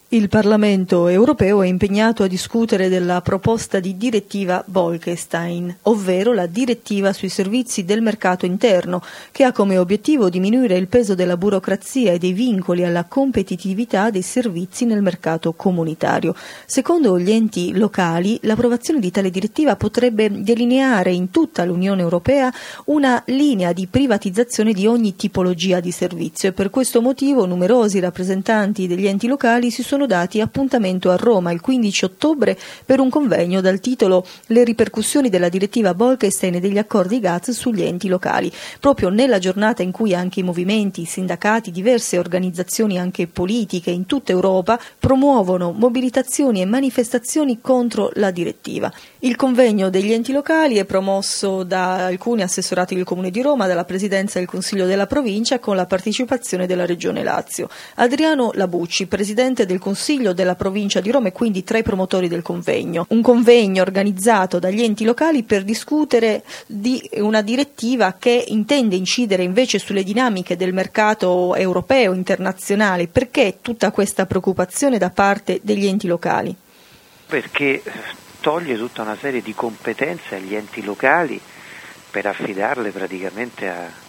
Il Parlamento europeo è impegnato a discutere della proposta di direttiva Bolkestein, ovvero la direttiva sui servizi del mercato interno, che ha come obiettivo diminuire il peso della burocrazia e dei vincoli alla competitività dei servizi nel mercato comunitario. Secondo gli enti locali, l'approvazione di tale direttiva potrebbe delineare in tutta l'Unione Europea una linea di privatizzazione di ogni tipologia di servizio e per questo motivo numerosi rappresentanti degli enti locali si sono dati appuntamento a Roma il 15 ottobre per un convegno dal titolo Le ripercussioni della direttiva Bolkestein e degli accordi GATS sugli enti locali, proprio nella giornata in cui anche i movimenti, i sindacati, diverse organizzazioni anche politiche in tutta Europa promuovono mobilitazioni e manifestazioni contro la direttiva. Il convegno degli enti locali è promosso da alcuni assessorati del Comune di Roma, dalla Presidenza del Consiglio della Provincia con la partecipazione della Regione Lazio. Adriano Labucci, Presidente del Consiglio della Provincia di Roma e quindi tra i promotori del convegno. Un convegno organizzato dagli enti locali per discutere di una direttiva che intende incidere invece sulle dinamiche del mercato europeo, internazionale. Perché tutta questa preoccupazione da parte degli enti locali? Perché toglie tutta una serie di competenze agli enti locali per affidarle praticamente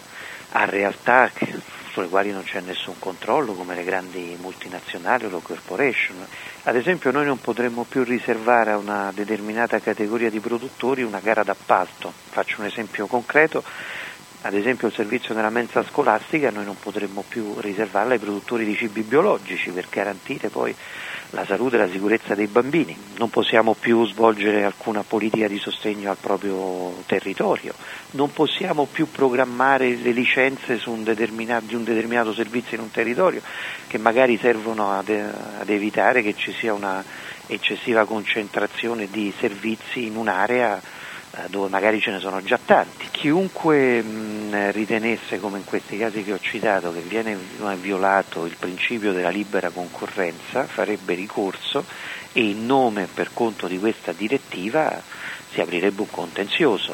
a realtà sulle quali non c'è nessun controllo, come le grandi multinazionali o le corporation. Ad esempio noi non potremmo più riservare a una determinata categoria di produttori una gara d'appalto. Faccio un esempio concreto, ad esempio il servizio della mensa scolastica noi non potremmo più riservarla ai produttori di cibi biologici per garantire poi la salute e la sicurezza dei bambini. Non possiamo più svolgere alcuna politica di sostegno al proprio territorio, non possiamo più programmare le licenze di un determinato servizio in un territorio che magari servono ad evitare che ci sia una eccessiva concentrazione di servizi in un'area dove magari ce ne sono già tanti. Chiunque ritenesse, come in questi casi che ho citato, che viene violato il principio della libera concorrenza, farebbe ricorso e in nome e per conto di questa direttiva si aprirebbe un contenzioso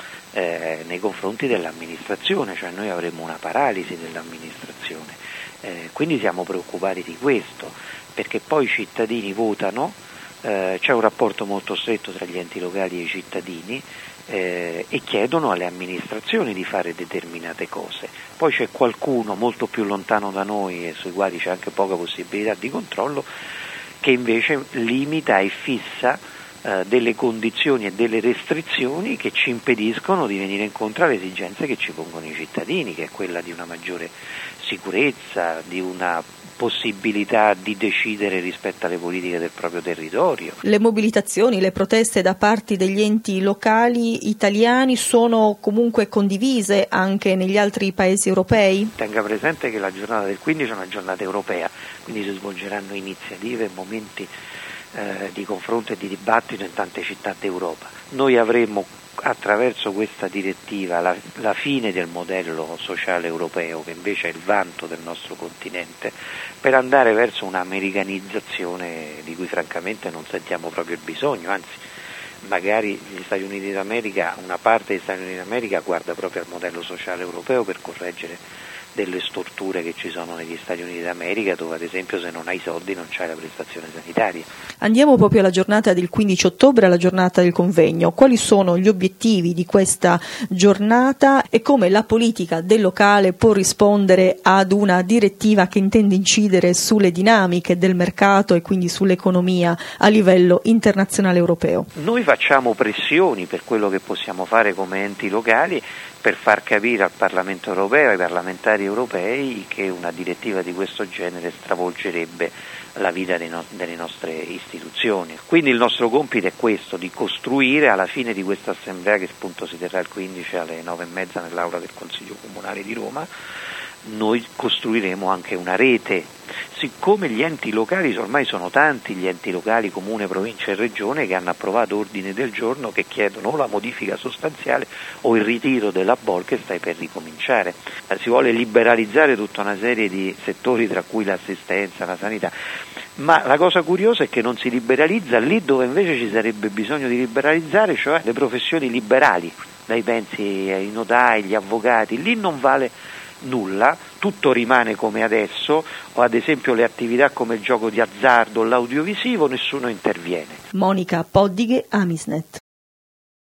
nei confronti dell'amministrazione, cioè noi avremmo una paralisi dell'amministrazione. Quindi siamo preoccupati di questo, perché poi i cittadini votano. C'è un rapporto molto stretto tra gli enti locali e i cittadini e chiedono alle amministrazioni di fare determinate cose. Poi c'è qualcuno molto più lontano da noi e sui quali c'è anche poca possibilità di controllo che invece limita e fissa delle condizioni e delle restrizioni che ci impediscono di venire incontro alle esigenze che ci pongono i cittadini, che è quella di una maggiore sicurezza, di una possibilità di decidere rispetto alle politiche del proprio territorio. Le mobilitazioni, le proteste da parte degli enti locali italiani sono comunque condivise anche negli altri paesi europei? Tenga presente che la giornata del 15 è una giornata europea, quindi si svolgeranno iniziative e momenti di confronto e di dibattito in tante città d'Europa. Noi avremmo attraverso questa direttiva la fine del modello sociale europeo, che invece è il vanto del nostro continente, per andare verso un'americanizzazione di cui francamente non sentiamo proprio il bisogno, anzi magari gli Stati Uniti d'America, una parte degli Stati Uniti d'America guarda proprio al modello sociale europeo per correggere delle storture che ci sono negli Stati Uniti d'America, dove ad esempio se non hai soldi non c'hai la prestazione sanitaria. Andiamo proprio alla giornata del 15 ottobre, alla giornata del convegno. Quali sono gli obiettivi di questa giornata e come la politica del locale può rispondere ad una direttiva che intende incidere sulle dinamiche del mercato e quindi sull'economia a livello internazionale europeo? Noi facciamo pressioni per quello che possiamo fare come enti locali per far capire al Parlamento europeo, ai parlamentari europei, che una direttiva di questo genere stravolgerebbe la vita delle nostre istituzioni. Quindi il nostro compito è questo, di costruire alla fine di questa assemblea, che appunto si terrà il 15 alle 9:30 nell'aula del Consiglio Comunale di Roma, noi costruiremo anche una rete. Siccome gli enti locali, ormai sono tanti gli enti locali, comune, provincia e regione, che hanno approvato ordini del giorno che chiedono o la modifica sostanziale o il ritiro della Bolkestein per ricominciare. Si vuole liberalizzare tutta una serie di settori, tra cui l'assistenza, la sanità, ma la cosa curiosa è che non si liberalizza lì dove invece ci sarebbe bisogno di liberalizzare, cioè le professioni liberali. Lei pensi ai notai, agli avvocati, lì non vale nulla, tutto rimane come adesso, o ad esempio le attività come il gioco di azzardo o l'audiovisivo, nessuno interviene. Monica Poddighe, Amisnet.